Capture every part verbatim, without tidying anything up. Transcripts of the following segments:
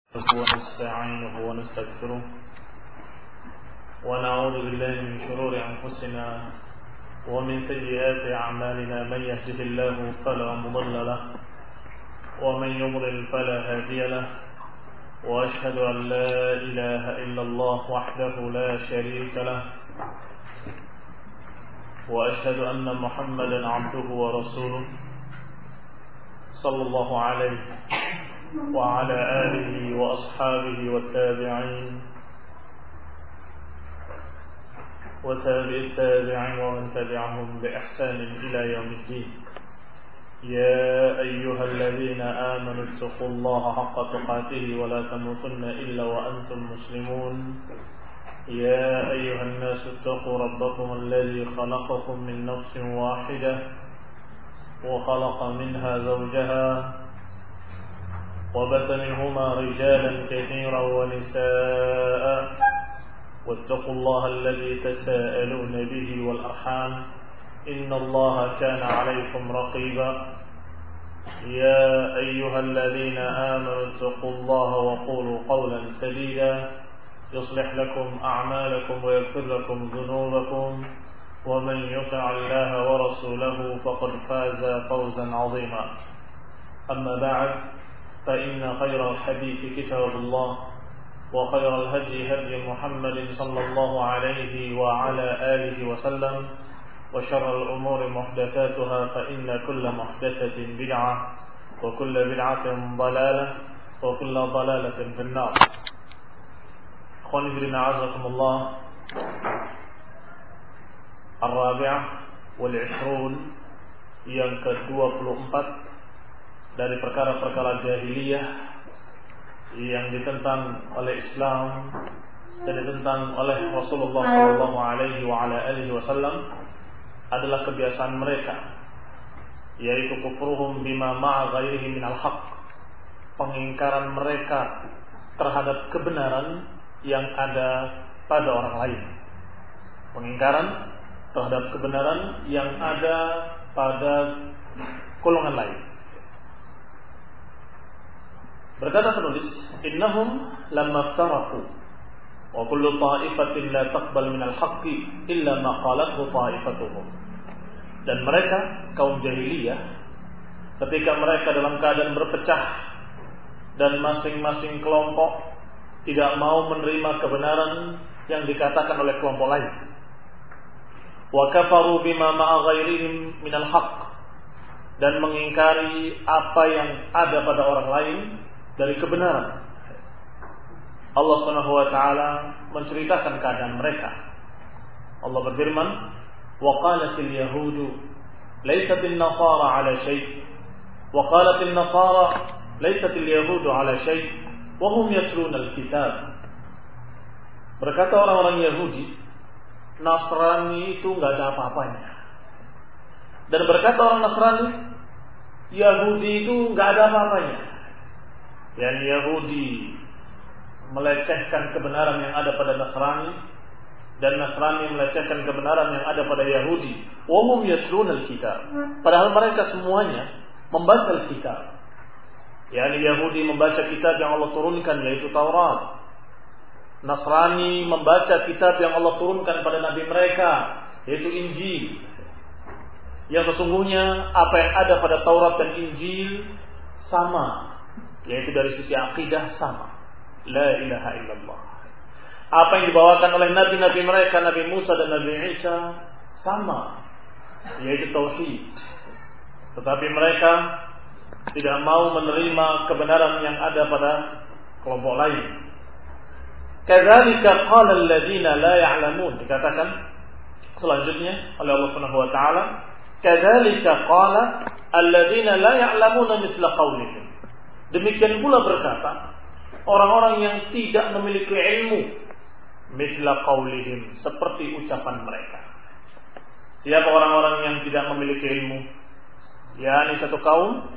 ونستعينه ونستغفره ونعوذ بالله من شرور أنفسنا ومن سيئات أعمالنا. من يهده الله فلا مضل له ومن يضلل فلا هادي له، وأشهد أن لا إله إلا الله وحده لا شريك له، وأشهد أن محمدا عبده ورسوله صلى الله عليه وعلى آله وأصحابه والتابعين وتابع التابعين ومن تبعهم بإحسان إلى يوم الدين. يا أيها الذين آمنوا اتقوا الله حق تقاته ولا تموتن إلا وأنتم مسلمون. يا أيها الناس اتقوا ربكم الذي خلقكم من نفس واحدة وخلق منها زوجها وبث منهما رجالا كثيرا ونساء، واتقوا الله الذي تساءلون به والأرحام إن الله كان عليكم رقيبا. يا أيها الذين آمنوا اتقوا الله وقولوا قولا سديدا يصلح لكم أعمالكم ويغفر لكم ذنوبكم، ومن يطع الله ورسوله فقد فاز فوزا عظيما. أما بعد، فإن خير الحديث كتاب الله، وخير الهدي هدي محمد صلى الله عليه وعلى آله وسلم، وشر الأمور محدثاتها، فإن كل محدثة بدعة وكل بدعة ضلالة وكل ضلالة في النار. أخواني في الدين أعزكم الله. Ar-Rabi'ah wal Ishrun, yang kedua puluh empat dari perkara-perkara jahiliyah yang ditentang oleh Islam dan ditentang oleh Rasulullah sallallahu alaihi wa ala alihi wasallam adalah kebiasaan mereka, yaitu kufruhum bima ma'a ghairihi minal haqq, pengingkaran mereka terhadap kebenaran yang ada pada orang lain. Pengingkaran terhadap kebenaran yang ada pada golongan lain. Berkata penulis, innahum lamma ftaraku wa kullu ta'ifatin la taqbal minal haqqi illa ma qalathu ta'ifatuhum. Dan mereka, kaum jahiliyah, ketika mereka dalam keadaan berpecah dan masing-masing kelompok tidak mau menerima kebenaran yang dikatakan oleh kelompok lain, wa kafaru bima ma'a ghairihim minal haqq, dan mengingkari apa yang ada pada orang lain dari kebenaran. Allah Subhanahu wa taala menceritakan keadaan mereka. Allah berfirman, wa qalatil yahudu laysatil nasara ala syai' wa qalatil nasara laysatil yahudu ala syai' wa hum yatluna al-kitab. Berkata orang-orang Yahudi, Nasrani itu enggak ada apa-apanya. Dan berkata orang Nasrani, Yahudi itu enggak ada apa-apanya. Yang Yahudi melecehkan kebenaran yang ada pada Nasrani, dan Nasrani melecehkan kebenaran yang ada pada Yahudi. Wa hum yatluna al-kitab. Padahal mereka semuanya membaca al-kitab. Yani Yahudi membaca kitab yang Allah turunkan, yaitu Taurat. Nasrani membaca kitab yang Allah turunkan pada nabi mereka, yaitu Injil. Yang sesungguhnya apa yang ada pada Taurat dan Injil sama, yaitu dari sisi akidah sama, la ilaha illallah. Apa yang dibawakan oleh nabi-nabi mereka, Nabi Musa dan Nabi Isa, sama, yaitu tauhid. Tetapi mereka tidak mau menerima kebenaran yang ada pada kelompok lain. Kadzalika qala alladziina la ya'lamun, dikatakan selanjutnya oleh Allah Subhanahu wa taala, kadzalika qala alladziina la ya'lamuna mithla qaulihim. Demikian pula berkata orang-orang yang tidak memiliki ilmu, mithla qaulihim, seperti ucapan mereka. Siapa orang-orang yang tidak memiliki ilmu? yakni satu kaum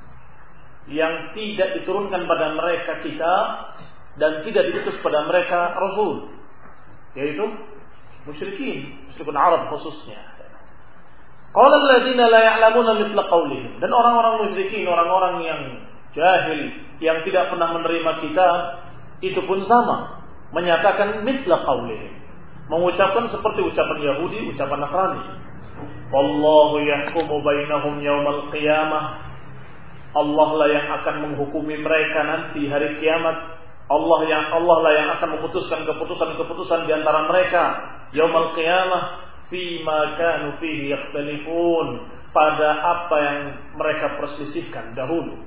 yang tidak diturunkan pada mereka kitab dan tidak diutus pada mereka rasul, yaitu musyrikin, musyrikun Arab khususnya. Qala alladziina la ya'lamuna mithla qaulihim, dan orang-orang musyrikin, orang-orang yang jahil yang tidak pernah menerima kitab itu pun sama, menyatakan mithla qaulihim, mengucapkan seperti ucapan Yahudi, ucapan Nasrani. Wallahu yahkumu bainahum yaumal qiyamah. Allah lah yang akan menghukumi mereka nanti hari kiamat. Allah yang Allah lah yang akan memutuskan keputusan-keputusan di antara mereka yaumal qiyamah fima kanu fihi yakhtalifun, pada apa yang mereka perselisihkan dahulu.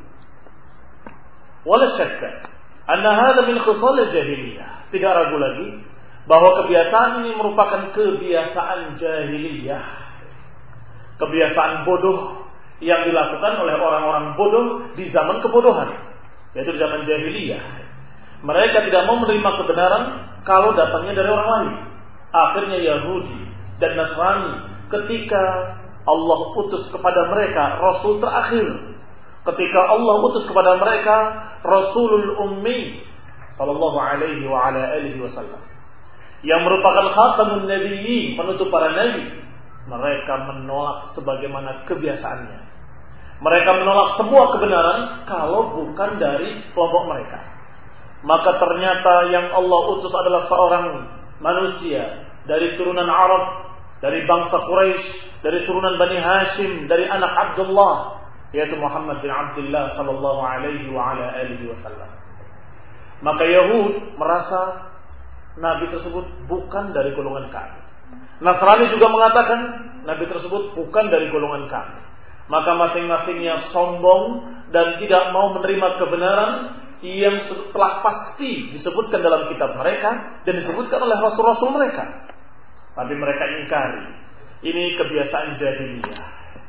Wala syakka anna hadha min khisal jahiliyah. Tidak ragu lagi bahwa kebiasaan ini merupakan kebiasaan jahiliyah, kebiasaan bodoh yang dilakukan oleh orang-orang bodoh di zaman kebodohan, yaitu di zaman jahiliyah. Mereka tidak mau menerima kebenaran kalau datangnya dari orang lain. Akhirnya Yahudi dan Nasrani ketika Allah utus kepada mereka Rasul terakhir, ketika Allah utus kepada mereka Rasulul Ummi sallallahu alaihi wa ala alihi wasallam, yang merupakan khatamun nabiyyin, penutup para nabi, mereka menolak sebagaimana kebiasaannya. Mereka menolak semua kebenaran kalau bukan dari kelompok mereka. Maka ternyata yang Allah utus adalah seorang manusia dari turunan Arab, dari bangsa Quraisy, dari turunan Bani Hashim, dari anak Abdullah, yaitu Muhammad bin Abdullah sallallahu alaihi wa ala alihi wasallam. Maka Yahud merasa nabi tersebut bukan dari golongan kami. Nasrani juga mengatakan nabi tersebut bukan dari golongan kami. Maka masing-masingnya sombong dan tidak mau menerima kebenaran yang telah pasti disebutkan dalam kitab mereka dan disebutkan oleh rasul-rasul mereka. Tapi mereka ingkari. Ini kebiasaan jahiliyah.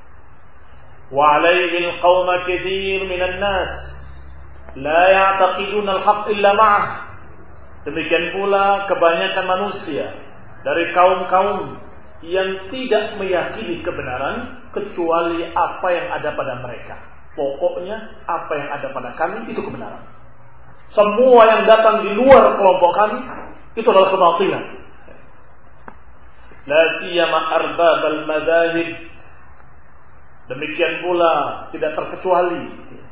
Wa alaihi al-qauma katsir minan nas la ya'taqiduna al-haqq illa ma'ah. Demikian pula kebanyakan manusia dari kaum-kaum yang tidak meyakini kebenaran kecuali apa yang ada pada mereka. Pokoknya apa yang ada pada kami itu kebenaran. Semua yang datang di luar kelompok kami itu adalah kebatilan. La siyama arbab al-madzahib. Demikian pula tidak terkecuali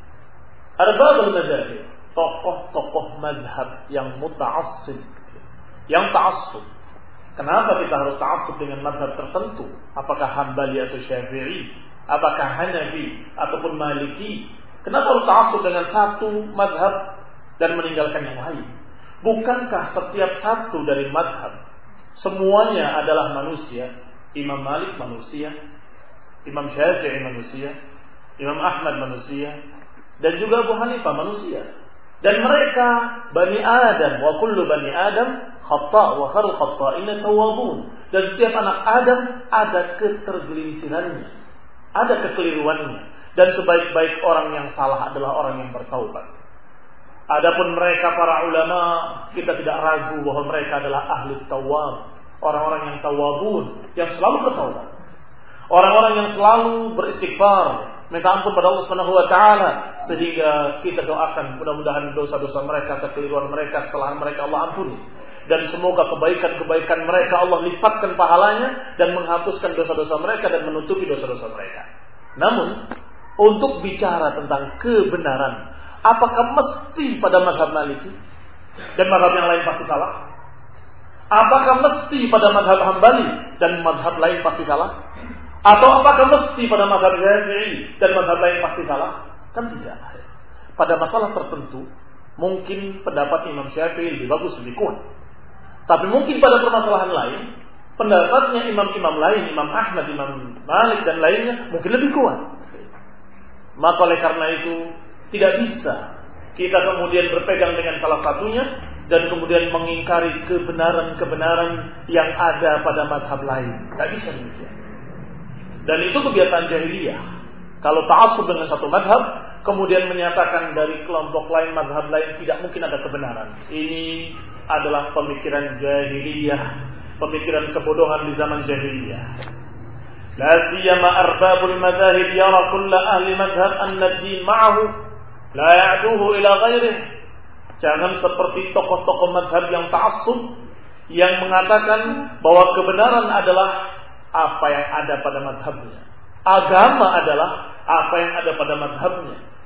arbab al-madzahib, tokoh-tokoh mazhab yang muta'assib, yang ta'assub. Kenapa kita harus ta'assub dengan mazhab tertentu? Apakah Hambali atau Syafi'i? Apakah Hanafi ataupun Maliki? Kenapa harus ta'assub dengan satu mazhab dan meninggalkan yang lain? Bukankah setiap satu dari mazhab semuanya adalah manusia? Imam Malik manusia, Imam Syafi'i manusia, Imam Ahmad manusia, dan juga Abu Hanifah manusia. Dan mereka Bani Adam, wa kullu Bani Adam khata' wa khairul khata'ina tawwabun. Dan setiap anak Adam ada ketergelincirannya, ada kekeliruannya, dan sebaik-baik orang yang salah adalah orang yang bertaubat. Adapun mereka para ulama, kita tidak ragu bahwa mereka adalah ahli tawwab, orang-orang yang tawwabun, yang selalu bertaubat, orang-orang yang selalu beristighfar, minta ampun pada Allah Subhanahu wa taala, sehingga kita doakan mudah-mudahan dosa-dosa mereka, kekeliruan mereka, kesalahan mereka Allah ampuni, dan semoga kebaikan-kebaikan mereka Allah lipatkan pahalanya dan menghapuskan dosa-dosa mereka dan menutupi dosa-dosa mereka. Namun untuk bicara tentang kebenaran, apakah mesti pada mazhab Maliki dan mazhab yang lain pasti salah? Apakah mesti pada mazhab Hambali dan mazhab lain pasti salah? Atau apakah mesti pada mazhab Syafi'i dan mazhab lain pasti salah? Kan tidak. Pada masalah tertentu mungkin pendapat Imam Syafi'i lebih bagus, lebih kuat. Tapi mungkin pada permasalahan lain pendapatnya imam-imam lain, Imam Ahmad, Imam Malik dan lainnya mungkin lebih kuat. Maka oleh karena itu tidak bisa kita kemudian berpegang dengan salah satunya dan kemudian mengingkari kebenaran-kebenaran yang ada pada mazhab lain. Tidak bisa demikian. Dan itu kebiasaan jahiliyah. Kalau ta'assub dengan satu mazhab, kemudian menyatakan dari kelompok lain, mazhab lain tidak mungkin ada kebenaran. Ini adalah pemikiran jahiliyah, pemikiran kebodohan di zaman jahiliyah. La siyama arbabul madzahib yara kull ahli madhhab anna ad-din ma'ahu la ya'duhu ila ghairihi. Jangan seperti tokoh-tokoh mazhab yang ta'assub yang mengatakan bahwa kebenaran adalah apa yang ada pada mazhabnya. Agama adalah apa yang ada pada mazhabnya.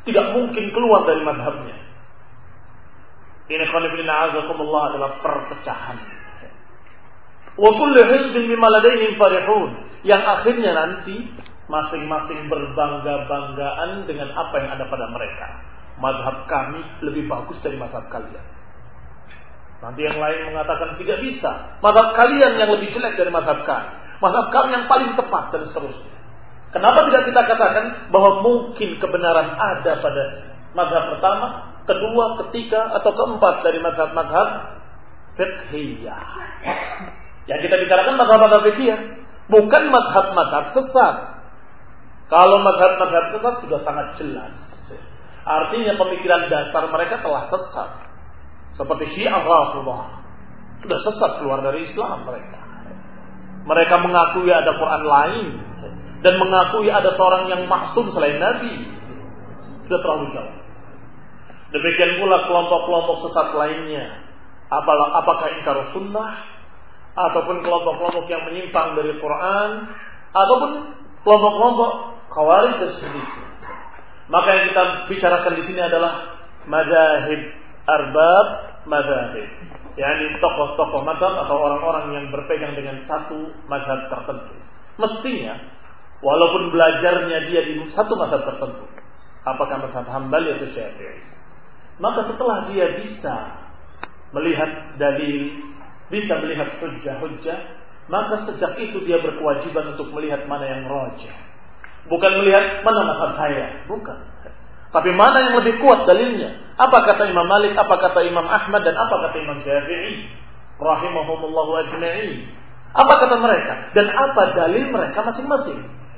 tidak mungkin keluar dari madhabnya. Ini khonifina azakumullah adalah perpecahan. Wa kullu hizbin bima ladaihim farihun, yang akhirnya nanti masing-masing berbangga-banggaan dengan apa yang ada pada mereka. Mazhab kami lebih bagus dari mazhab kalian. Nanti yang lain mengatakan tidak bisa, mazhab kalian yang lebih jelek dari mazhab kami, mazhab kami yang paling tepat, dan seterusnya. Kenapa tidak kita katakan bahwa mungkin kebenaran ada pada mazhab pertama, kedua, ketiga, atau keempat dari mazhab-mazhab fiqhiyah? Yang kita bicarakan mazhab-mazhab fiqhiyah, bukan mazhab-mazhab sesat. Kalau mazhab-mazhab sesat sudah sangat jelas. Artinya pemikiran dasar mereka telah sesat. Seperti Syiah Rafidhah, sudah sesat, keluar dari Islam mereka. Mereka mengakui ada Quran lain dan mengakui ada seorang yang maksum selain Nabi. Sudah terlalu jauh. Demikian pula kelompok-kelompok sesat lainnya. Apakah ingkar sunnah, ataupun kelompok-kelompok yang menyimpang dari Quran, ataupun kelompok-kelompok khawarij dan sejenisnya. Maka yang kita bicarakan di sini adalah madzhab arbab madzhab, yakni tokoh-tokoh mazhab atau orang-orang yang berpegang dengan satu mazhab tertentu. Mestinya walaupun belajarnya dia di satu mazhab tertentu, apakah mazhab Hambali atau Syafi'i, maka setelah dia bisa melihat dalil, bisa melihat hujjah-hujjah, maka sejak itu dia berkewajiban untuk melihat mana yang rajih. Bukan melihat mana mazhab saya, bukan. Tapi mana yang lebih kuat dalilnya? Apa kata Imam Malik, apa kata Imam Ahmad, dan apa kata Imam Syafi'i rahimahumullahu ajma'in? Apa kata mereka dan apa dalil mereka masing-masing?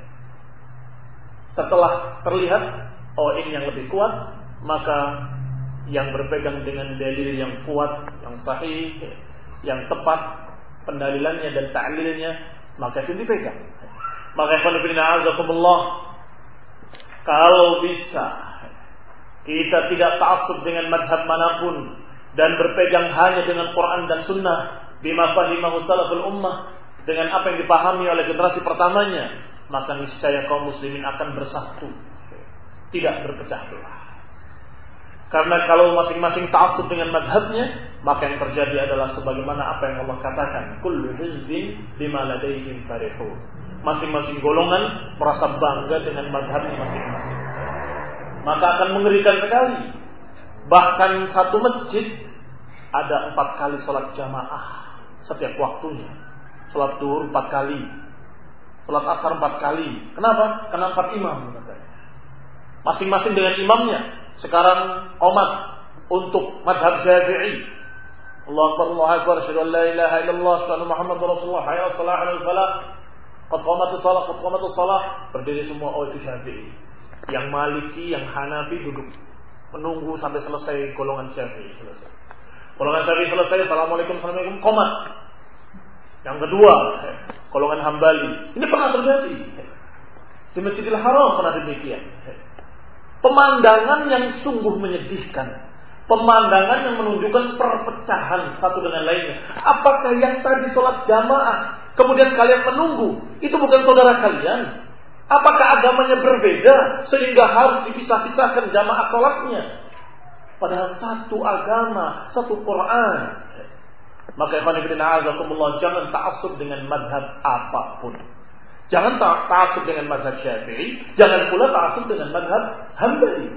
Setelah terlihat, oh ini yang lebih kuat, maka yang berpegang dengan dalil yang kuat, yang sahih, yang tepat pendalilannya dan ta'lilnya, maka itu dipegang. Maka khonifina azakumullah, kalau bisa kita tidak ta'assub dengan madhab manapun dan berpegang hanya dengan Quran dan Sunnah bima fahimahu salaful ummah, dengan apa yang dipahami oleh generasi pertamanya, maka niscaya kaum muslimin akan bersatu, tidak berpecah belah. Karena kalau masing-masing ta'assub dengan madhabnya, maka yang terjadi adalah sebagaimana apa yang Allah katakan, kullu hizbin bima ladaihim farihun. Masing-masing golongan merasa bangga dengan madhabnya masing-masing. Maka akan mengerikan sekali. Bahkan satu masjid ada empat kali sholat jamaah setiap waktunya. Sholat duhur empat kali, sholat asar empat kali. Kenapa? Karena empat imam. Masing-masing dengan imamnya. Sekarang qomat untuk madhab Syafi'i. Allahu Akbar, Allahu Akbar, asyhadu an la ilaha illallah, asyhadu anna Muhammadar Rasulullah, hayya 'alas shalah, 'alal falah. Qad qamatus shalah, qad qamatus shalah. Berdiri semua, oh itu Syafi'i. Yang Maliki, yang Hanafi duduk menunggu sampai selesai golongan Syafi'i selesai. Golongan Syafi'i selesai, assalamualaikum, assalamualaikum, qomat. Yang kedua, golongan Hambali. Ini pernah terjadi di Masjidil Haram, pernah demikian. Pemandangan yang sungguh menyedihkan. Pemandangan yang menunjukkan perpecahan satu dengan lainnya. Apakah yang tadi sholat jamaah, kemudian kalian menunggu, itu bukan saudara kalian? Apakah agamanya berbeda sehingga harus dipisah-pisahkan jamaah sholatnya? Padahal satu agama, satu Quran. Maka ikhwan fillah azakumullah, jangan ta'assub dengan madhab apapun. Jangan ta'assub dengan madhab Syafi'i, jangan pula ta'assub dengan madhab Hambali.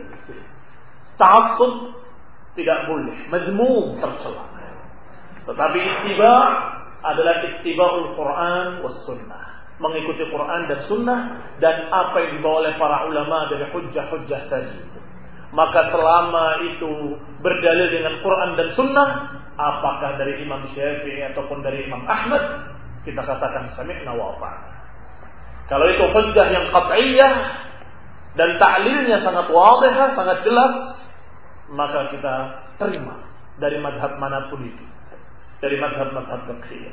Ta'assub tidak boleh, mazmum, tercela. Tetapi ittiba' adalah ittiba'ul Quran was sunnah, mengikuti Quran dan sunnah dan apa yang dibawa oleh para ulama dari hujjah-hujjah tadi. Maka selama itu berdalil dengan Quran dan sunnah, apakah dari Imam Syafi'i ataupun dari Imam Ahmad, kita katakan sami'na wa ata'na. Kalau itu hujjah yang qat'iyah dan ta'lilnya sangat wadihah, sangat jelas, maka kita terima dari madhab manapun itu, dari madhab-madhab fiqhiyah.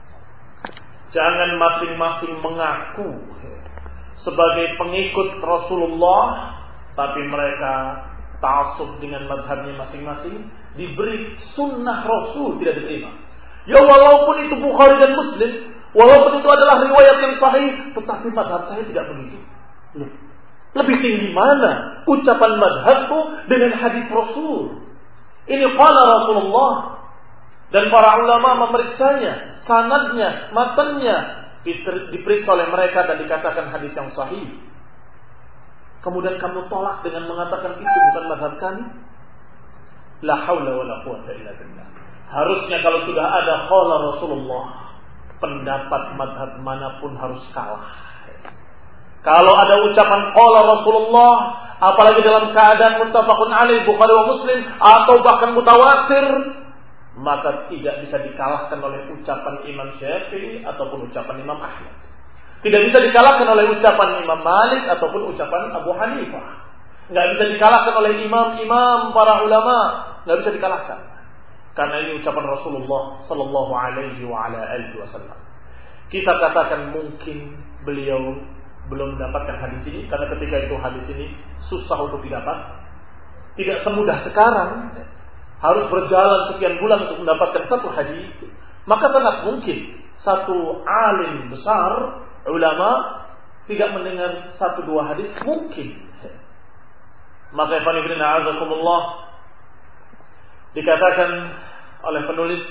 Jangan masing-masing mengaku sebagai pengikut Rasulullah, tapi mereka ta'assub dengan madhabnya masing-masing, diberi sunnah Rasul tidak diterima. Ya walaupun itu Bukhari dan Muslim, walaupun itu adalah riwayat yang sahih, tetapi madhab saya tidak begitu. Loh, Lebih tinggi mana ucapan madhabku dengan hadis Rasul? Ini qala Rasulullah. Dan para ulama memeriksanya, sanadnya, matanya diperiksa oleh mereka dan dikatakan hadis yang sahih. Kemudian kamu tolak dengan mengatakan itu bukan madhab kami? La haula wa la quwata illa billah. Harusnya kalau sudah ada qala Rasulullah, pendapat madhab manapun harus kalah. Kalau ada ucapan qala Rasulullah, apalagi dalam keadaan muttafaqun alaih Bukhari wa Muslim atau bahkan mutawatir, maka tidak bisa dikalahkan oleh ucapan Imam Syafi'i ataupun ucapan Imam Ahmad. Tidak bisa dikalahkan oleh ucapan Imam Malik ataupun ucapan Abu Hanifah. Nggak bisa dikalahkan oleh imam-imam para ulama. Nggak bisa dikalahkan. Karena ini ucapan Rasulullah Sallallahu Alaihi wa ala alihi Wasallam. Kita katakan mungkin beliau belum mendapatkan hadis ini, karena ketika itu hadis ini susah untuk didapat. Tidak semudah sekarang. Harus berjalan sekian bulan untuk mendapatkan satu hadis. Maka sangat mungkin satu alim besar, ulama, tidak mendengar satu dua hadis, mungkin. Maka ikhwan fillah a'azakumullah, dikatakan oleh penulis,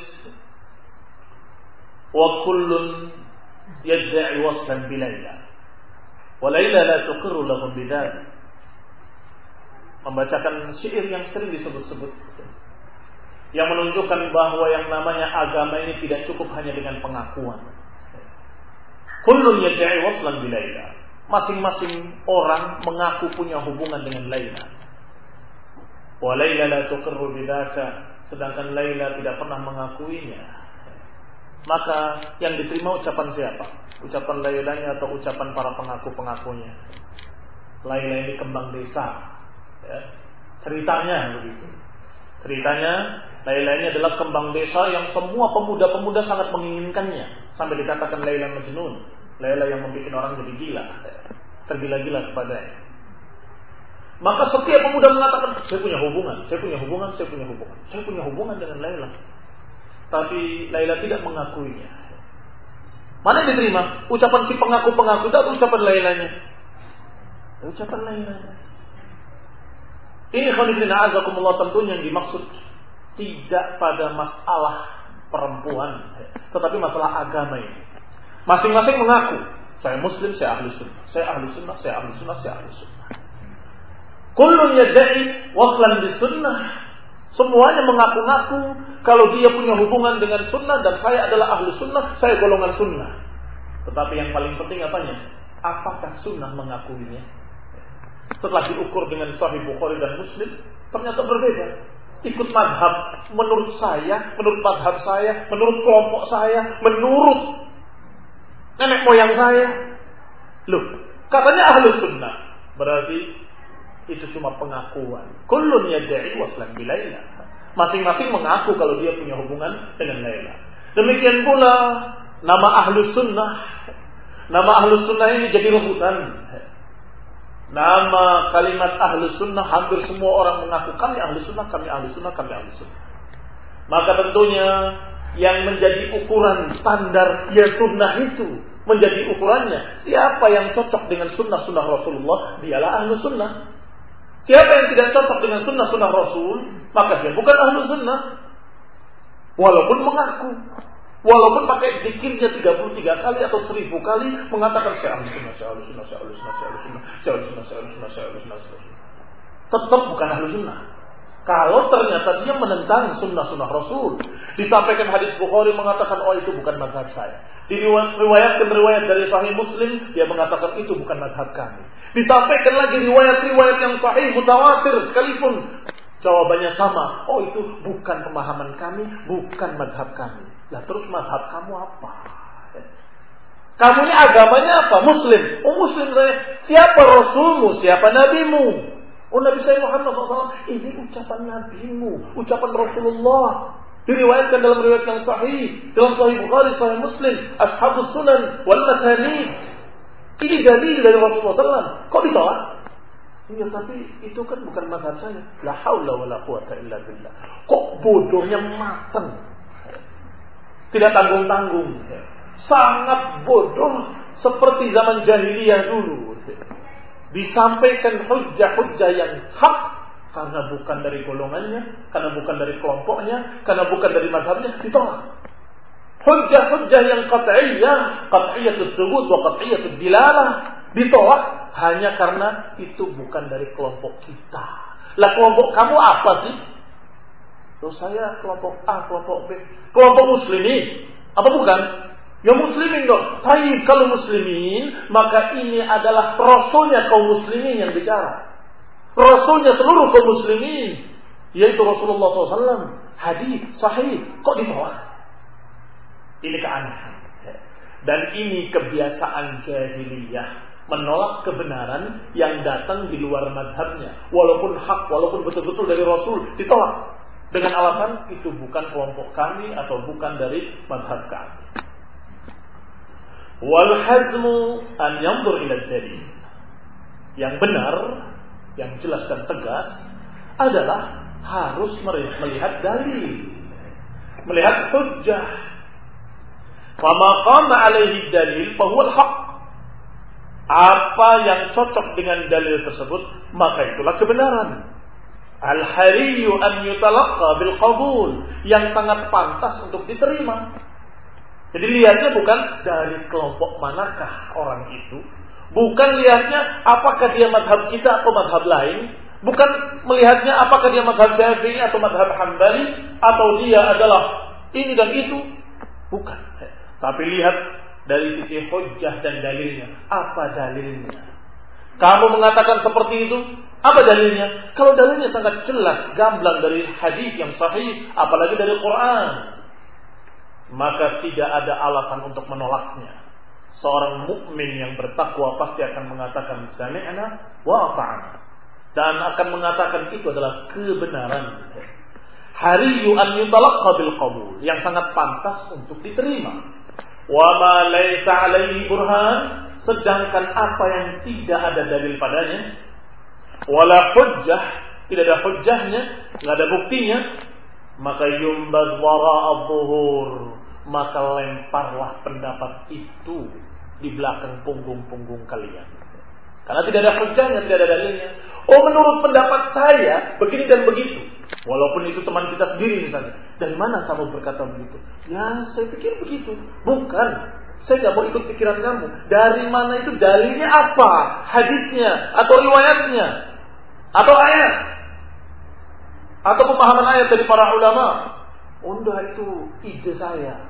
wa kullun yadda'i waslan bi Laila wa Laila la tuqirru lahum bidzalik. Membacakan syair yang sering disebut-sebut, yang menunjukkan bahwa yang namanya agama ini tidak cukup hanya dengan pengakuan. Kullun yadda'i waslan bi Laila. Masing-masing orang mengaku punya hubungan dengan Laila. Wa Laila la tuqirru bidzaka, sedangkan Laila tidak pernah mengakuinya. Maka yang diterima ucapan siapa? Ucapan Lailanya atau ucapan para pengaku-pengakunya? Laila ini kembang desa, ya. Ceritanya begitu. Ceritanya Laila ini adalah kembang desa yang semua pemuda-pemuda sangat menginginkannya, sampai dikatakan Laila Majnun, Laila yang membuat orang jadi gila, tergila-gila kepadanya. Maka setiap pemuda mengatakan, saya punya hubungan, saya punya hubungan, saya punya hubungan, saya punya hubungan dengan Laila. Tapi Laila tidak mengakuinya. Mana yang diterima? Ucapan si pengaku-pengaku atau ucapan Lailanya? Ucapan Lailanya. Ini khonifina azakumullah, tentunya yang dimaksud tidak pada masalah perempuan, tetapi masalah agama ini. Masing-masing mengaku, saya muslim, saya ahli sunnah, saya ahli sunnah, saya ahli sunnah, saya ahli sunnah. Kullun yadda'i waslan bis sunnah. Semuanya mengaku-ngaku kalau dia punya hubungan dengan sunnah dan saya adalah ahli sunnah, saya golongan sunnah. Tetapi yang paling penting apanya? Apakah sunnah mengakuinya? Setelah diukur dengan Sahih Bukhari dan Muslim, ternyata berbeda. Ikut madhab menurut saya, menurut madhab saya, menurut kelompok saya, menurut nenek moyang saya. Loh, katanya ahli sunnah. Berarti itu cuma pengakuan. Kullun yadda'i waslan bi Laila. Masing-masing mengaku kalau dia punya hubungan dengan Laila. Demikian pula nama ahlu sunnah. Nama ahlu sunnah ini jadi rebutan. Nama kalimat ahlu sunnah, hampir semua orang mengaku kami ahlu sunnah, kami ahlu sunnah, kami ahlu sunnah. Maka tentunya yang menjadi ukuran standar ya sunnah itu, menjadi ukurannya siapa yang cocok dengan sunnah-sunnah Rasulullah, dialah ahlu sunnah. Siapa yang tidak cocok dengan sunnah-sunnah Rasul, maka dia bukan ahlu sunnah. Walaupun mengaku, walaupun pakai zikirnya tiga puluh tiga kali atau seribu kali mengatakan saya ahlu sunnah, saya ahlu sunnah, saya ahlu sunnah, saya ahlu sunnah, saya ahlu sunnah, saya ahlu sunnah, saya ahlu sunnah, saya ahlu sunnah. Tetap bukan ahlu sunnah. Kalau ternyata dia menentang sunnah-sunnah Rasul, disampaikan hadis Bukhari mengatakan oh itu bukan mazhab saya. Diriwayatkan riwayat dari Sahih Muslim, dia mengatakan itu bukan mazhab kami. Disampaikan lagi riwayat-riwayat yang sahih mutawatir sekalipun, jawabannya sama. Oh itu bukan pemahaman kami, bukan mazhab kami. Lah terus mazhab kamu apa? Kamu ini agamanya apa? Muslim. Oh Muslim saya. Siapa Rasulmu? Siapa Nabimu? Oh Nabi saya Muhammad shallallahu alaihi wasallam. Ini ucapan Nabimu, ucapan Rasulullah. Diriwayatkan dalam riwayat yang sahih, dalam Sahih Bukhari, Sahih Muslim, Ashabus Sunan wal Masanid. Ini dalil dari Rasulullah shallallahu alaihi wasallam. Kok ditolak? Iya, tapi itu kan bukan mazhab saya. La haula wala quwata illa billah. Kok bodohnya mateng. Tidak tanggung-tanggung. Sangat bodoh seperti zaman jahiliyah dulu. disampaikan hujjah-hujjah yang hak karena bukan dari golongannya, karena bukan dari kelompoknya, karena bukan dari mazhabnya, ditolak. Hujjah-hujjah yang qat'iyyah, qat'iyyatut thubut wa qat'iyyatud dilalah, ditolak hanya karena itu bukan dari kelompok kita. Lah kelompok kamu apa sih? Loh saya kelompok A, kelompok B, kelompok muslimin. Apa bukan? Ya muslimin dong. Tapi kalau muslimin, maka ini adalah rasulnya kaum muslimin yang bicara. Rasulnya seluruh kaum muslimin, yaitu Rasulullah shallallahu alaihi wasallam. Hadis sahih, kok ditolak? Ini keanehan. Dan ini kebiasaan jahiliyah, menolak kebenaran yang datang di luar madhabnya, walaupun hak, walaupun betul-betul dari Rasul, ditolak dengan alasan itu bukan kelompok kami atau bukan dari madhab kami. Wal hazmu an yanzur ila dalil. Yang benar, yang jelas dan tegas adalah harus melihat dalil, melihat hujjah. Fama qama alaihi dalil fa huwa al-haq. Apa yang cocok dengan dalil tersebut, maka itulah kebenaran. Al-hariyu an yutalaqqa bil qabul, yang sangat pantas untuk diterima. Jadi lihatnya bukan dari kelompok manakah orang itu, bukan lihatnya apakah dia madhab kita atau madhab lain, bukan melihatnya apakah dia madhab Syafi'i atau madhab Hambali, atau dia adalah ini dan itu, bukan. Tapi lihat dari sisi hujjah dan dalilnya. Apa dalilnya? Kamu mengatakan seperti itu, apa dalilnya? Kalau dalilnya sangat jelas, gamblang dari hadis yang sahih, apalagi dari Quran, maka tidak ada alasan untuk menolaknya. Seorang mukmin yang bertakwa pasti akan mengatakan sami'na wa ata'na, dan akan mengatakan itu adalah kebenaran. Hariyu an yutalaqqa bil qabul, yang sangat pantas untuk diterima. Wa ma laisa alaihi burhan, sedangkan apa yang tidak ada dalil padanya, wala hujjah, tidak ada hujjahnya, tidak ada buktinya, maka yumbad wara'a dhuhur, maka lemparlah pendapat itu di belakang punggung-punggung kalian. Karena tidak ada hujjahnya, tidak ada dalilnya. Oh, menurut pendapat saya begini dan begitu. Walaupun itu teman kita sendiri misalnya. Dari mana kamu berkata begitu? Ya, saya pikir begitu. Bukan. Saya tidak mau ikut pikiran kamu. Dari mana itu dalilnya apa? Hadisnya atau riwayatnya atau ayat atau pemahaman ayat dari para ulama. Udah itu ide saya.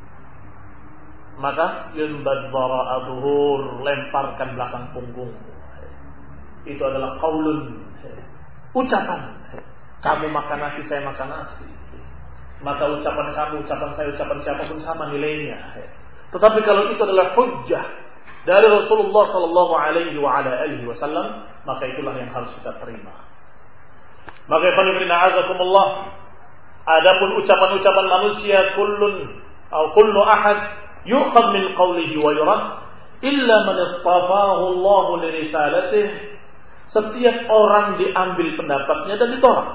Maka yunbad wara'a dhuhur, lemparkan belakang punggung. Itu adalah qaulun, ucapan. Kamu makan nasi, saya makan nasi. Maka ucapan kamu, ucapan saya, ucapan siapapun sama nilainya. Tetapi kalau itu adalah hujjah dari Rasulullah sallallahu alaihi wa ala alihi wasallam, maka itulah yang harus kita terima. Maka ikhwan fillah azakumullah, adapun ucapan-ucapan manusia kullun atau kullu ahad yu'khadh min qawlihi wa yurad illa man istafahu Allah li risalatihi. Setiap orang diambil pendapatnya dan ditolak,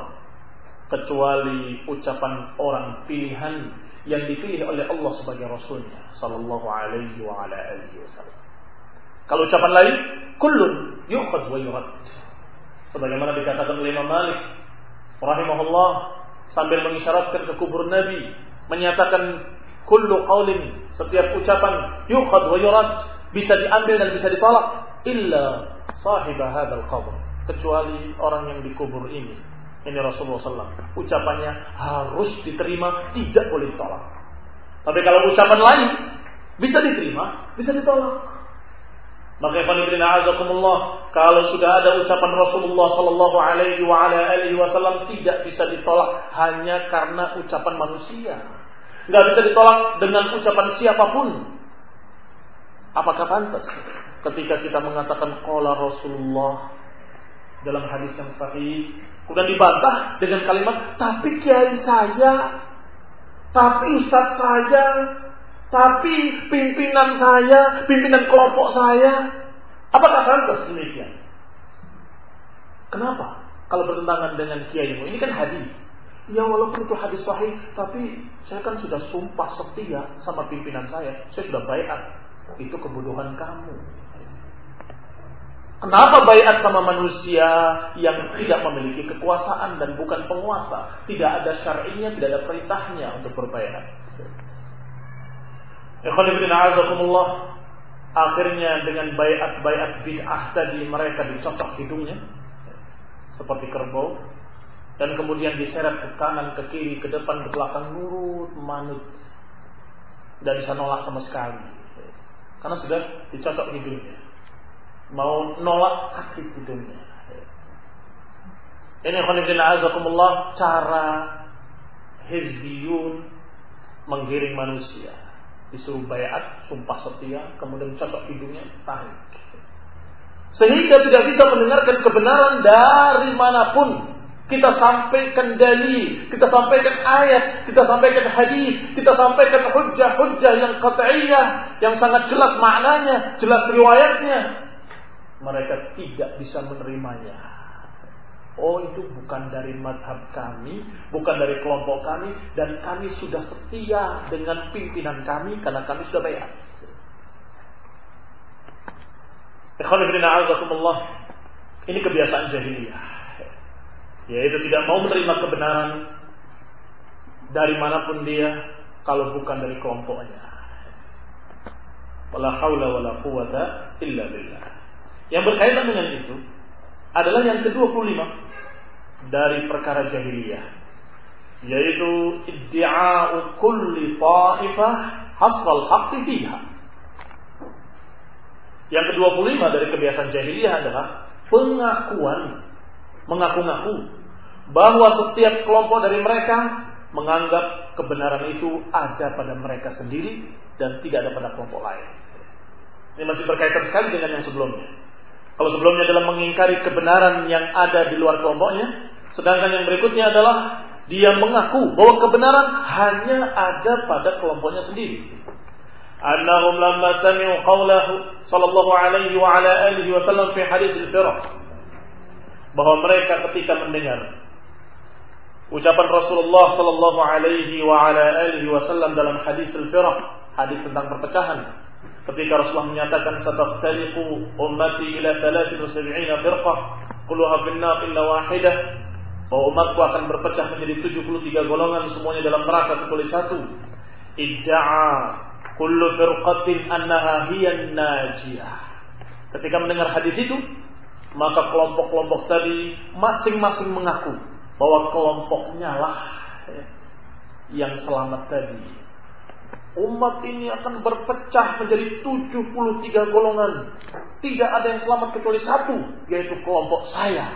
kecuali ucapan orang pilihan yang dipilih oleh Allah sebagai Rasulnya sallallahu alaihi wa ala alihi wasallam. Kalau ucapan lain, kullun yu'khadh wa yurad. Sebagaimana dikatakan oleh Imam Malik rahimahullah sambil mengisyaratkan ke kubur Nabi, menyatakan kullu qaulin, setiap ucapan yu'khadh wa yurad, bisa diambil dan bisa ditolak, illa sahib hadzal qabr, kecuali orang yang dikubur ini. Ini Rasulullah sallallahu alaihi wasallam. Ucapannya harus diterima, tidak boleh ditolak. Tapi kalau ucapan lain bisa diterima, bisa ditolak. Maka ikhwan azakumullah, kalau sudah ada ucapan Rasulullah sallallahu alaihi wa ala alihi wasallam tidak bisa ditolak hanya karena ucapan manusia. Enggak bisa ditolak dengan ucapan siapapun. Apakah pantas ketika kita mengatakan qala Rasulullah dalam hadis yang sahih, kemudian dibantah dengan kalimat tapi kiai saya, tapi ustaz saya, tapi pimpinan saya, pimpinan kelompok saya? Apakah pantas demikian? Kenapa? Kalau bertentangan dengan kiaimu, ini kan hadis. Ya walaupun itu hadis sahih, tapi saya kan sudah sumpah setia sama pimpinan saya, saya sudah baiat. Itu kebodohan kamu. Kenapa baiat sama manusia yang tidak memiliki kekuasaan dan bukan penguasa? Tidak ada syar'inya, tidak ada perintahnya untuk berbaiat. Ikhwan fillah a'azakumullah, akhirnya dengan baiat-baiat bid'ah tadi mereka dicocok hidungnya seperti kerbau dan kemudian diseret ke kanan, ke kiri, ke depan, ke belakang, nurut manut. Tidak bisa nolak sama sekali karena sudah dicocok hidungnya. Mau nolak sakit hidungnya. Ini khonifillah azakumullah, cara hizbiyun menggiring manusia. Disuruh bayat, sumpah setia, kemudian cocok hidungnya, tarik. Sehingga tidak bisa mendengarkan kebenaran dari manapun. Kita sampaikan dalil, kita sampaikan ayat, kita sampaikan hadis, kita sampaikan hujjah-hujjah yang qat'iyah, yang sangat jelas maknanya, jelas riwayatnya. Mereka tidak bisa menerimanya. Oh, itu bukan dari madhab kami, bukan dari kelompok kami, dan kami sudah setia dengan pimpinan kami karena kami sudah baiat. Ikhwan fillah a'azakumullah, ini kebiasaan jahiliyah, yaitu tidak mau menerima kebenaran dari manapun dia kalau bukan dari kelompoknya. Wala haula wala quwwata illa billah. Yang berkaitan dengan itu adalah yang kedua puluh lima dari perkara jahiliyah, yaitu iddi'a'u kulli ta'ifah hasral haqqi fiha. Yang kedua puluh lima dari kebiasaan jahiliyah adalah pengakuan, mengaku-ngaku bahwa setiap kelompok dari mereka menganggap kebenaran itu ada pada mereka sendiri dan tidak ada pada kelompok lain. Ini masih berkaitan sekali dengan yang sebelumnya. Kalau sebelumnya adalah mengingkari kebenaran yang ada di luar kelompoknya, sedangkan yang berikutnya adalah dia mengaku bahwa kebenaran hanya ada pada kelompoknya sendiri. Annahum lamma sami'u qawlahu sallallahu alaihi wa ala alihi wa sallam fi hadis al-firaq, bahwa mereka ketika mendengar ucapan Rasulullah sallallahu alaihi wa ala alihi wa sallam dalam hadis al-firaq, hadis tentang perpecahan, ketika Rasulullah menyatakan sataftariqu ummati ila thalathin wa sab'ina firqah kulluha fin-nar illa wahidah, bahwa umatku akan berpecah menjadi tujuh puluh tiga golongan, semuanya dalam neraka kecuali satu. Idda'a kullu firqatin annaha hiyan najiyah. Ketika mendengar hadis itu, maka kelompok-kelompok tadi masing-masing mengaku bahwa kelompoknya lah yang selamat tadi. Umat ini akan berpecah menjadi tujuh puluh tiga golongan. Tidak ada yang selamat kecuali satu, yaitu kelompok saya.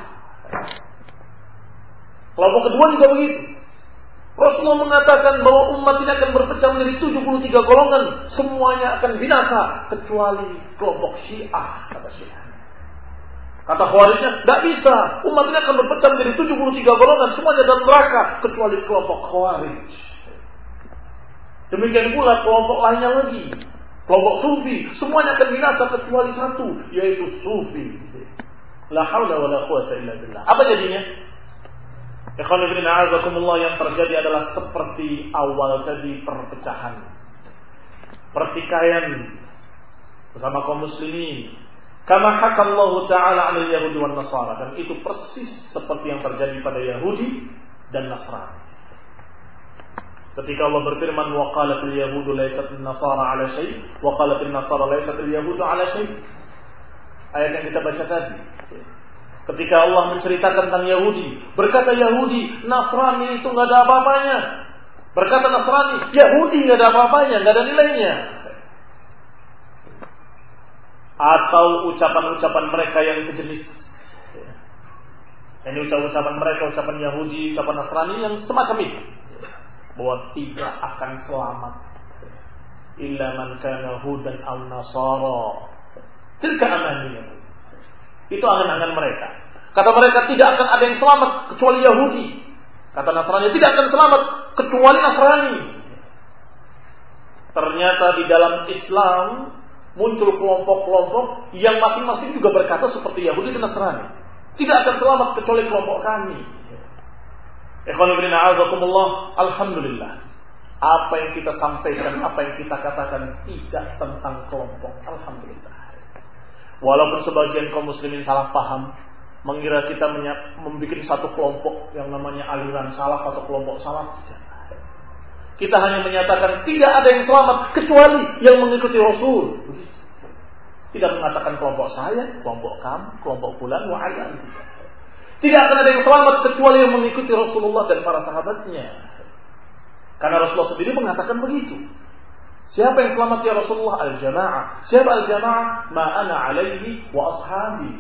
Kelompok kedua juga begitu. Rasulullah mengatakan bahwa umat ini akan berpecah menjadi tujuh puluh tiga golongan. Semuanya akan binasa kecuali kelompok Syiah, kata Syiah. Kata Khawarijnya, tidak bisa. Umat ini akan berpecah menjadi tujuh puluh tiga golongan, semuanya dalam neraka kecuali kelompok Khawarij. Demikian pula kelompok lainnya lagi, kelompok Sufi, semuanya akan binasa kecuali satu, yaitu Sufi. La haula wala quwwata illa billah. Apa jadinya? Ikhwan fillah a'azakumullah, yang terjadi adalah seperti awal tadi, perpecahan, pertikaian bersama kaum muslimin. Kama hakallahu ta'ala 'anil yahudi wan nasara, dan itu persis seperti yang terjadi pada Yahudi dan Nasrani. Ketika Allah berfirman, wa qalatil yahudu laysat an-nasara 'ala syai' wa qalatil nasara laysat al-yahudu 'ala syai'. Ayat yang kita baca tadi. Ketika Allah menceritakan tentang Yahudi, berkata Yahudi, Nasrani itu enggak ada apa-apanya. Berkata Nasrani, Yahudi enggak ada apa-apanya, enggak ada nilainya. Atau ucapan-ucapan mereka yang sejenis. Ini ucapan-ucapan mereka, ucapan Yahudi, ucapan Nasrani yang semacam itu, bahwa tidak akan selamat illa man kana hudan aw nasara. Tilka amaniyah. Itu angan-angan mereka. Kata mereka, tidak akan ada yang selamat kecuali Yahudi. Kata Nasrani, tidak akan selamat kecuali Nasrani. Ternyata di dalam Islam muncul kelompok-kelompok yang masing-masing juga berkata seperti Yahudi dan Nasrani. Tidak akan selamat kecuali kelompok kami. Ikhwan fillah a'azakumullah, alhamdulillah, apa yang kita sampaikan, apa yang kita katakan tidak tentang kelompok. Alhamdulillah. Walaupun sebagian kaum muslimin salah paham, mengira kita membuat satu kelompok yang namanya aliran salaf atau kelompok salaf. Tidak. Kita hanya menyatakan tidak ada yang selamat kecuali yang mengikuti Rasul. Tidak mengatakan kelompok saya, kelompok kamu, kelompok fulan wa alan. Tidak akan ada yang selamat kecuali yang mengikuti Rasulullah dan para sahabatnya. Karena Rasulullah sendiri mengatakan begitu. Siapa yang selamat ya Rasulullah? Al-jamaah. Siapa al-jamaah? Ma ana alaihi wa ashabi.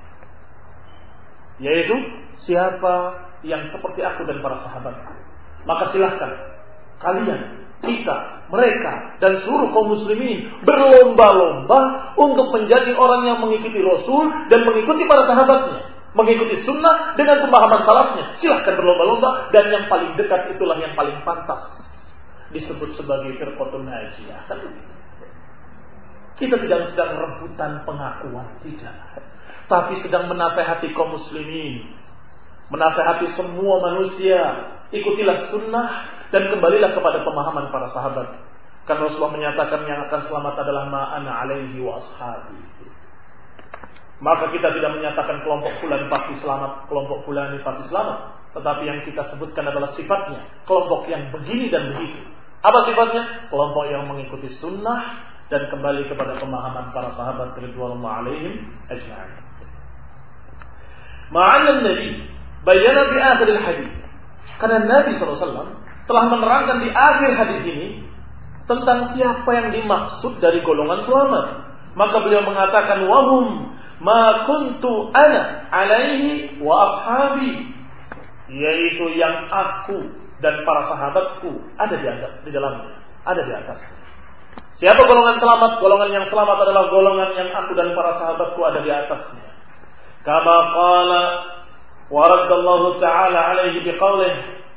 Yaitu siapa yang seperti aku dan para sahabat. Maka silahkan kalian, kita, mereka dan seluruh kaum muslimin berlomba-lomba untuk menjadi orang yang mengikuti Rasul dan mengikuti para sahabatnya, mengikuti sunnah dengan pemahaman salafnya. Silahkan berlomba-lomba, dan yang paling dekat itulah yang paling pantas disebut sebagai firqatun najiyah. Kita tidak sedang rebutan pengakuan, tidak, tapi sedang menasihati kaum muslimin, menasihati semua manusia. Ikutilah sunnah dan kembalilah kepada pemahaman para sahabat. Karena Rasulullah menyatakan yang akan selamat adalah ma ana alaihi wa ashabi. Maka kita tidak menyatakan kelompok fulan pasti selamat, kelompok fulani pasti selamat, tetapi yang kita sebutkan adalah sifatnya, kelompok yang begini dan begitu. Apa sifatnya? Kelompok yang mengikuti sunnah dan kembali kepada pemahaman para sahabat radhiyallahu alaihim ajma'in. Ma'ana Nabi bayyana di akhir hadis. Karena Nabi sallallahu alaihi wasallam telah menerangkan di akhir hadis ini tentang siapa yang dimaksud dari golongan selamat. Maka beliau mengatakan wahum ma kuntu ana alaihi wa ashabi, yaitu yang aku dan para sahabatku ada di atas, di dalamnya, ada di atasnya. Siapa golongan selamat? Golongan yang selamat adalah golongan yang aku dan para sahabatku ada di atasnya. Kama qala wa raddallahu ta'ala alaihi biqaulih,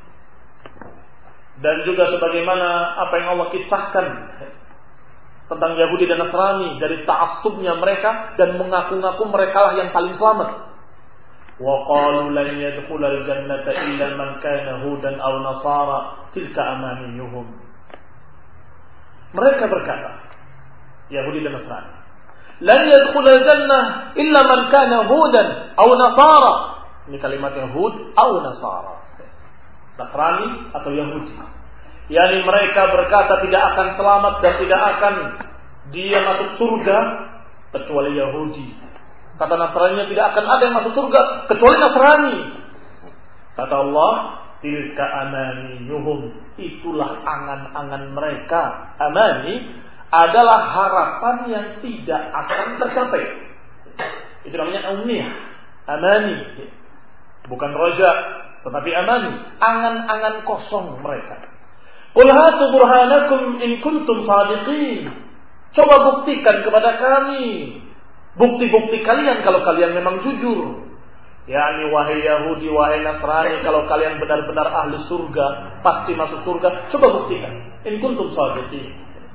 dan juga sebagaimana apa yang Allah kisahkan tentang Yahudi dan Nasrani dari ta'assubnya mereka dan mengaku-ngaku mereka lah yang paling selamat. Wa qalu lan yadkhulal jannata illa man kana hudan aw nasara tilka amaniyuhum. Mereka berkata, Yahudi dan Nasrani, lan yadkhulal jannah illa man kana hudan aw nasara. Ini kalimat Yahud aw nasara, Nasrani atau Yahudi. Yani mereka berkata tidak akan selamat dan tidak akan dia masuk surga kecuali Yahudi. Kata Nasrani tidak akan ada yang masuk surga kecuali Nasrani. Kata Allah, tilka amaniyuhum, itulah angan-angan mereka. Amani adalah harapan yang tidak akan tercapai. Itu namanya umniyah. Amani, bukan roja, tetapi amani, angan-angan kosong mereka. Qul hatu burhanakum in kuntum shadiqin. Coba buktikan kepada kami bukti-bukti kalian kalau kalian memang jujur. yakni wahai Yahudi, wahai Nasrani, kalau kalian benar-benar ahli surga, pasti masuk surga, coba buktikan. In kuntum shadiqin.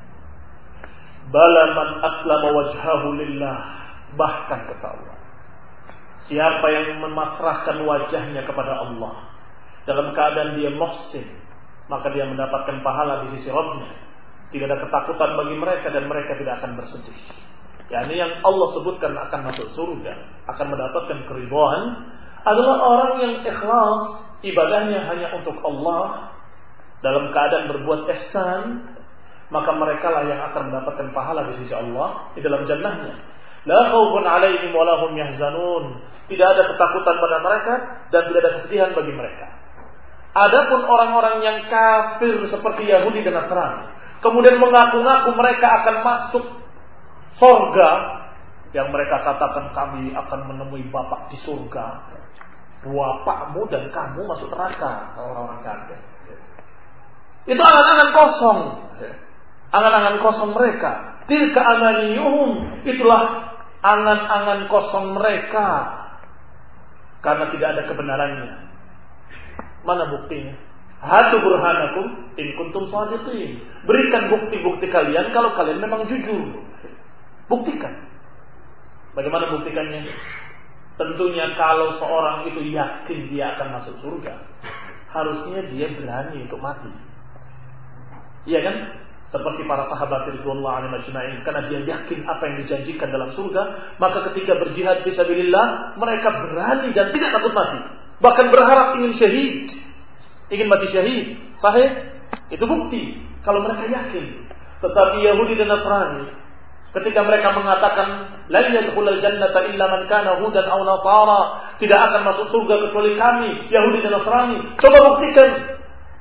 Bala man aslama wajhahu lillah. Bahkan kata Allah, siapa yang memasrahkan wajahnya kepada Allah dalam keadaan dia muhsin, maka dia mendapatkan pahala di sisi Rabbnya. Tidak ada ketakutan bagi mereka dan mereka tidak akan bersedih. Yani yang Allah sebutkan akan masuk surga, akan mendapatkan keridhaan, adalah orang yang ikhlas, ibadahnya hanya untuk Allah, dalam keadaan berbuat ihsan, maka mereka lah yang akan mendapatkan pahala di sisi Allah di dalam jannahnya. La khaufun 'alaihim wa lahum yahzanun. Tidak ada ketakutan pada mereka dan tidak ada kesedihan bagi mereka. Adapun orang-orang yang kafir seperti Yahudi dan Nasrani, kemudian mengaku-ngaku mereka akan masuk surga, yang mereka katakan kami akan menemui Bapak di surga, bapakmu dan kamu masuk neraka, orang-orang kafir. Itu angan-angan kosong, angan-angan kosong mereka. Tilka amaniyuhum, itulah angan-angan kosong mereka, karena tidak ada kebenarannya. Mana buktinya? Hatu burhanakum in kuntum shadiqin. Berikan bukti-bukti kalian kalau kalian memang jujur. Buktikan. Bagaimana buktikannya? Tentunya kalau seorang itu yakin dia akan masuk surga, harusnya dia berani untuk mati. Iya kan? seperti para sahabat radhiyallahu anhum ajma'in, karena dia yakin apa yang dijanjikan dalam surga, maka ketika berjihad fisabilillah mereka berani dan tidak takut mati, bahkan berharap ingin syahid, ingin mati syahid. Sahih, itu bukti kalau mereka yakin. Tetapi Yahudi dan Nasrani ketika mereka mengatakan lan yadkhulul jannata illa man kana hudan aw nasara, tidak akan masuk surga kecuali kami Yahudi dan Nasrani, coba buktikan.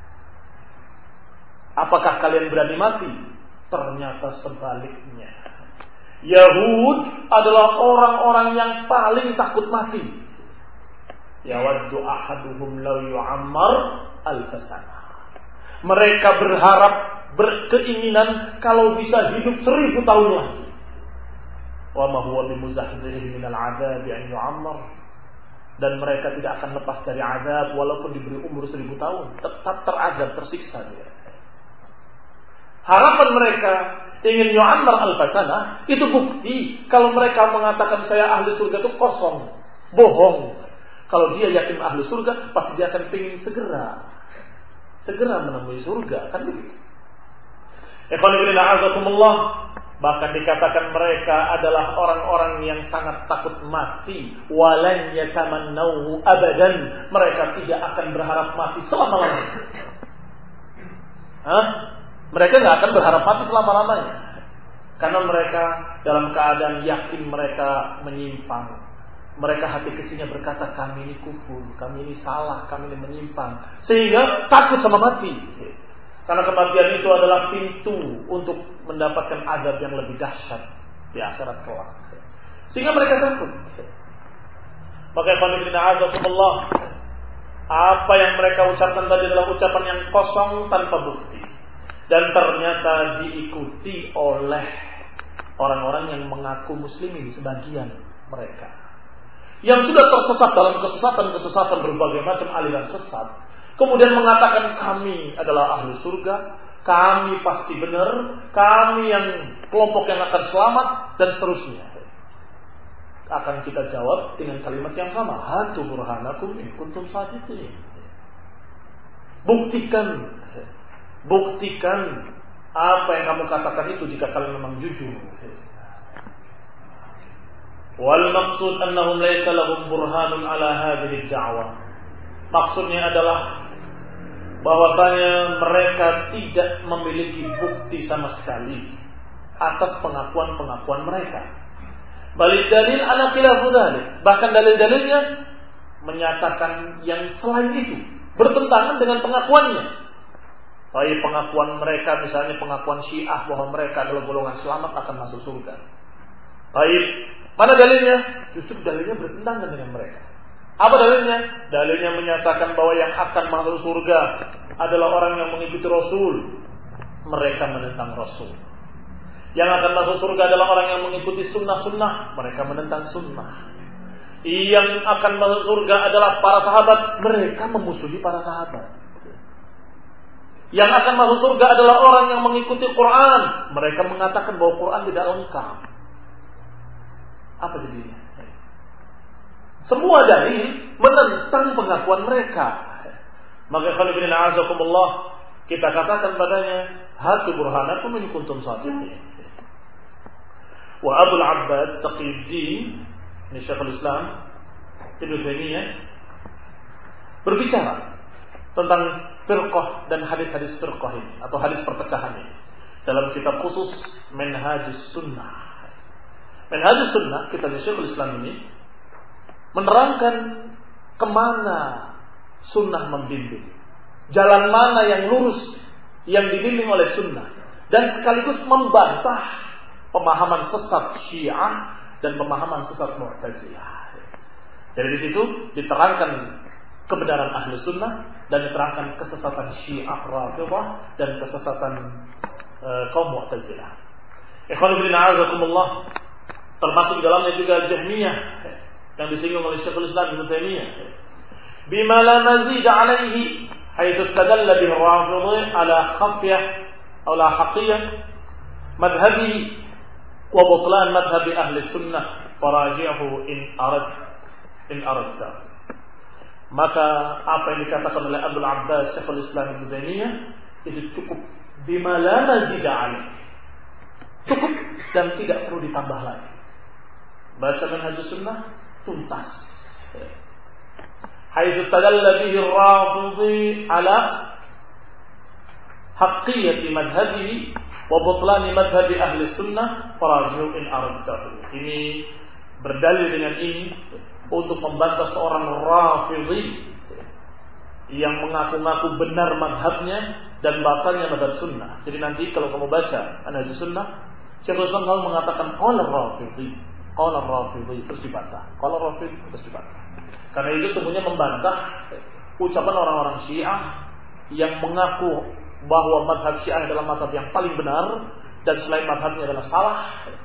Apakah kalian berani mati? Ternyata sebaliknya. Yahud adalah orang-orang yang paling takut mati. Yawaddu ahaduhum law yu'ammar alfasana. Mereka berharap, berkeinginan kalau bisa hidup seribu tahun lagi. Wa ma huwa bimuzahzihi minal 'adzabi an yu'ammar. Dan mereka tidak akan lepas dari azab walaupun diberi umur seribu tahun, tetap terazab, tersiksa dia. Harapan mereka ingin yu'ammar al-fasana, itu bukti kalau mereka mengatakan saya ahli surga itu kosong, bohong. Kalau dia yakin ahli surga, pasti dia akan ingin segera segera menemui surga, kan begitu. Ikhwan fillah a'azakumullah, bahkan dikatakan mereka adalah orang-orang yang sangat takut mati, walan yatamannauhu abadan, mereka tidak akan berharap mati selama-lamanya. Hah? Mereka tidak akan berharap mati selama-lamanya, karena mereka dalam keadaan yakin mereka menyimpang. Mereka hati kecilnya berkata, kami ini kufur, kami ini salah, kami ini menyimpang, sehingga takut sama mati. Karena kematian itu adalah pintu untuk mendapatkan azab yang lebih dahsyat di akhirat kelak, sehingga mereka takut. Maka Allah, apa yang mereka ucapkan tadi adalah ucapan yang kosong tanpa bukti. Dan ternyata diikuti oleh orang-orang yang mengaku muslimin, sebagian mereka yang sudah tersesat dalam kesesatan-kesesatan berbagai macam aliran sesat, kemudian mengatakan kami adalah ahli surga, kami pasti benar, kami yang kelompok yang akan selamat, dan seterusnya. Akan kita jawab dengan kalimat yang sama, hatu burhanakum in kuntum shadiqin. Buktikan Buktikan apa yang kamu katakan itu jika kalian memang jujur. Wal maqsud annahum laysa lahum burhanun ala hadhihi ad-da'wah. Maksudnya adalah bahwasanya mereka tidak memiliki bukti sama sekali atas pengakuan-pengakuan mereka. Balik dalil ala khilafu dzalik. Bahkan dalil-dalilnya menyatakan yang selain itu, bertentangan dengan pengakuannya. Baik pengakuan mereka, misalnya pengakuan Syiah bahwa mereka adalah golongan selamat akan masuk surga. Baik, mana dalilnya? Justru dalilnya bertentangan dengan mereka. Apa dalilnya? Dalilnya menyatakan bahwa yang akan masuk surga adalah orang yang mengikuti Rasul. Mereka menentang Rasul. Yang akan masuk surga adalah orang yang mengikuti sunnah-sunnah. Mereka menentang sunnah. Yang akan masuk surga adalah para sahabat. Mereka memusuhi para sahabat. Yang akan masuk surga adalah orang yang mengikuti Quran. Mereka mengatakan bahwa Quran tidak lengkap. Apa jadinya? Semua dalil menentang pengakuan mereka. Maka kalau bin a'azakumullah, kita katakan padanya, hatu burhanakum in kuntum shadiqin. Wa Abul Abbas Taqiyuddin, ini Syekhul Islam Ibnu Taimiyah, berbicara tentang firqah dan hadis-hadis firqah ini atau hadis perpecahan ini dalam kitab khusus Minhajus Sunnah. Minhajus Sunnah, kitab Syekhul Islam ini menerangkan kemana sunnah membimbing, jalan mana yang lurus yang dibimbing oleh sunnah, dan sekaligus membantah pemahaman sesat Syiah dan pemahaman sesat Mu'tazilah. Jadi di situ diterangkan kebenaran ahli sunnah dan diterangkan kesesatan Syiah Rafidhah dan kesesatan uh, kaum Mu'tazilah. Ikhwan fillah a'azakumullah, termasuk di dalamnya juga Jahmiyah yang disinggung oleh Syekhul Islam Ibnu Taimiyah. Bima la mazid alaihi haitsu istadalla bihi ar-Rafidhi ala khafiyah aw la haqiyah madhhabi wa butlan madhhabi ahli sunnah faraji'hu in arad in aradta. Maka apa yang dikatakan oleh Abdul Abbas Syekhul Islam Ibnu Taimiyah itu cukup bima la mazida alaih. Cukup dan tidak perlu ditambah lagi. Baca Manhajus Sunnah tuntas. Haitsu tadalla bihi ar-Rafidhi ala haqqiyati madhhabihi wa butlani madhhabi ahli sunnah faraji'u in aradtahu. Ini berdalil dengan ini untuk membantah seorang Rafidhi yang mengaku-ngaku benar madhabnya dan batalnya madhab sunnah. Jadi nanti kalau kamu baca Manhajus Sunnah, Syekhul Islam lalu mengatakan qala Rafidhi, qala Rafidhi terus dibantah, qala Rafidhi terus dibantah. Karena itu sebenarnya membantah ucapan orang-orang Syiah yang mengaku bahwa madhab Syiah adalah madhab yang paling benar dan selain madhabnya adalah salah,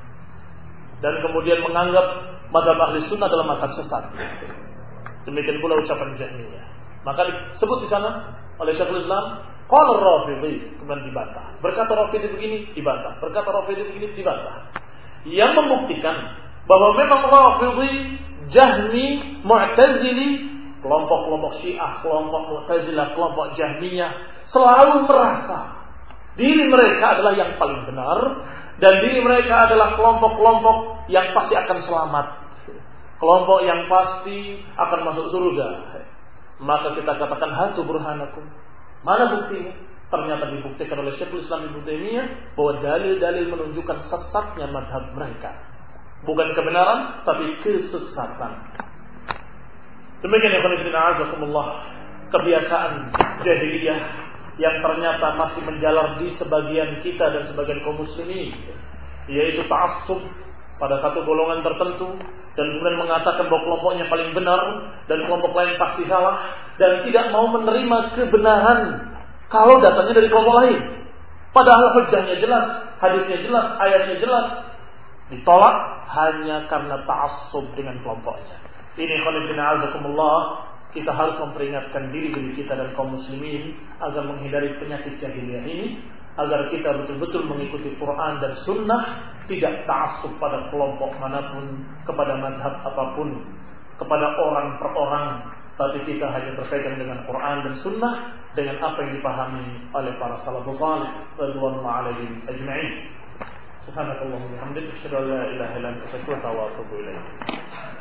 dan kemudian menganggap madhab ahli sunnah adalah madhab sesat. Demikian pula ucapan Jahmiyah. Maka disebut di sana oleh Syekhul Islam qala Rafidhi, kemudian dibantah. Berkata Rafidhi begini, dibantah. Berkata Rafidhi begini, dibantah. Yang membuktikan bahwa memang Rafidhi, Jahmi, Mu'tazili, kelompok-kelompok Syiah, kelompok Mu'tazilah, kelompok Jahmiyah selalu merasa diri mereka adalah yang paling benar dan diri mereka adalah kelompok-kelompok yang pasti akan selamat, kelompok yang pasti akan masuk surga. Maka kita katakan hatu burhanakum. Mana buktinya? Ternyata dibuktikan oleh Syekhul Islam Ibnu Taimiyah bahwa dalil-dalil menunjukkan sesatnya madhab mereka. Bukan kebenaran, tapi kesesatan. Demikian ya khonifina azakumullah, kebiasaan jahiliyah yang ternyata masih menjalar di sebagian kita dan sebagian kaum muslimin, yaitu ta'assub pada satu golongan tertentu dan kemudian mengatakan bahwa kelompoknya paling benar dan kelompok lain pasti salah, dan tidak mau menerima kebenaran kalau datangnya dari kelompok lain. Padahal hujjahnya jelas, hadisnya jelas, ayatnya jelas, ditolak hanya karena ta'assub dengan kelompoknya. Ini khonifina azakumullah, kita harus memperingatkan diri-diri kita dan kaum muslimin agar menghindari penyakit jahiliyah ini, agar kita betul-betul mengikuti Quran dan Sunnah, tidak ta'assub pada kelompok manapun, kepada madhab apapun, kepada orang per orang, tapi kita hanya berpegang dengan Quran dan Sunnah, dengan apa yang dipahami oleh para salafus salih radhiyallahu alaihim ajma'in. Subhanakallahumma wa bihamdika, asyhadu an la ilaha illa anta, astaghfiruka wa atubu ilaik.